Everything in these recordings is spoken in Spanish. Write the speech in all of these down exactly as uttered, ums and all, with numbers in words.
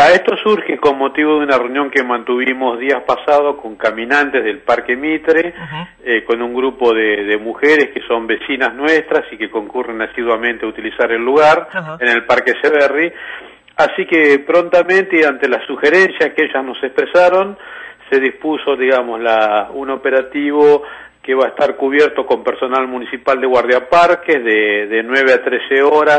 Mira, esto surge con motivo de una reunión que mantuvimos días pasados con caminantes del Parque Mitre, uh-huh. eh, con un grupo de, de mujeres que son vecinas nuestras y que concurren asiduamente a utilizar el lugar, uh-huh. en el Parque Echeverri. Así que prontamente, ante las sugerencias que ellas nos expresaron, se dispuso, digamos, la, un operativo que va a estar cubierto con personal municipal de guardiaparques de, de nueve a trece horas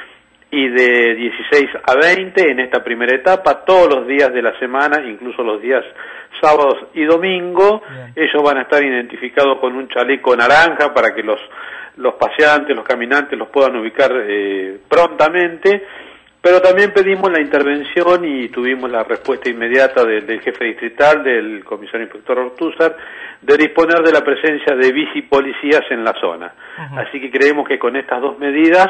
y de dieciséis a veinte en esta primera etapa, todos los días de la semana, incluso los días sábados y domingo. Bien. Ellos van a estar identificados con un chaleco naranja para que los, los paseantes, los caminantes los puedan ubicar eh, prontamente. Pero también pedimos la intervención y tuvimos la respuesta inmediata del, del jefe distrital, del comisario inspector Ortúzar, de disponer de la presencia de bicipolicías en la zona. Uh-huh. Así que creemos que con estas dos medidas,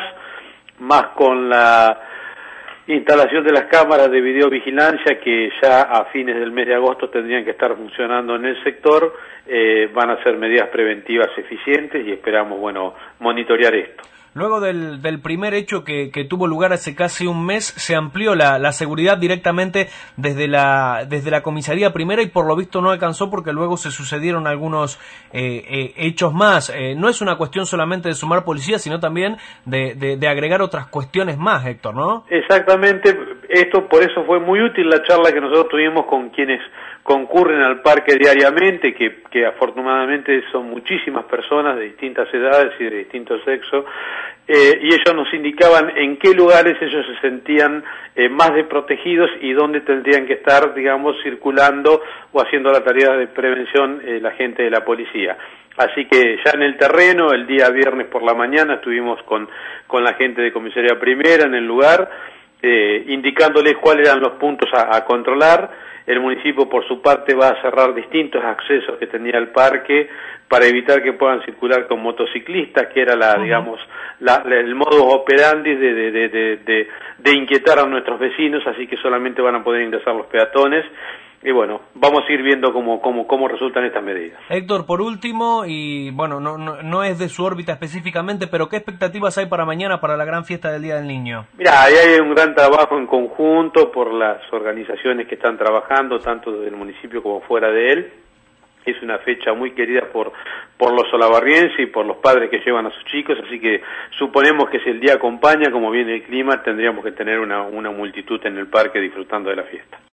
más con la instalación de las cámaras de videovigilancia que ya a fines del mes de agosto tendrían que estar funcionando en el sector, eh, van a ser medidas preventivas eficientes y esperamos, bueno, monitorear esto. Luego del, del primer hecho que, que tuvo lugar hace casi un mes, se amplió la, la seguridad directamente desde la, desde la comisaría primera y por lo visto no alcanzó porque luego se sucedieron algunos eh, eh, hechos más. Eh, no es una cuestión solamente de sumar policías, sino también de, de, de agregar otras cuestiones más, Héctor, ¿no? Exactamente, esto por eso fue muy útil la charla que nosotros tuvimos con quienes concurren al parque diariamente, que, que afortunadamente son muchísimas personas de distintas edades y de distintos sexos, eh, y ellos nos indicaban en qué lugares ellos se sentían eh, más desprotegidos y dónde tendrían que estar, digamos, circulando o haciendo la tarea de prevención eh, la gente de la policía. Así que ya en el terreno, el día viernes por la mañana, estuvimos con, con la gente de comisaría primera en el lugar, eh, indicándoles cuáles eran los puntos a, a controlar. El municipio, por su parte, va a cerrar distintos accesos que tenía el parque para evitar que puedan circular con motociclistas, que era la, uh-huh. digamos, la, la, el modus operandi de, de, de, de, de, de inquietar a nuestros vecinos, así que solamente van a poder ingresar los peatones. Y bueno, vamos a ir viendo cómo, cómo, cómo resultan estas medidas. Héctor, por último, y bueno, no, no, no es de su órbita específicamente, pero ¿qué expectativas hay para mañana, para la gran fiesta del Día del Niño? Mira, ahí hay un gran trabajo en conjunto por las organizaciones que están trabajando, tanto desde el municipio como fuera de él. Es una fecha muy querida por, por los solabarrienses y por los padres que llevan a sus chicos, así que suponemos que si el día acompaña, como viene el clima, tendríamos que tener una, una multitud en el parque disfrutando de la fiesta.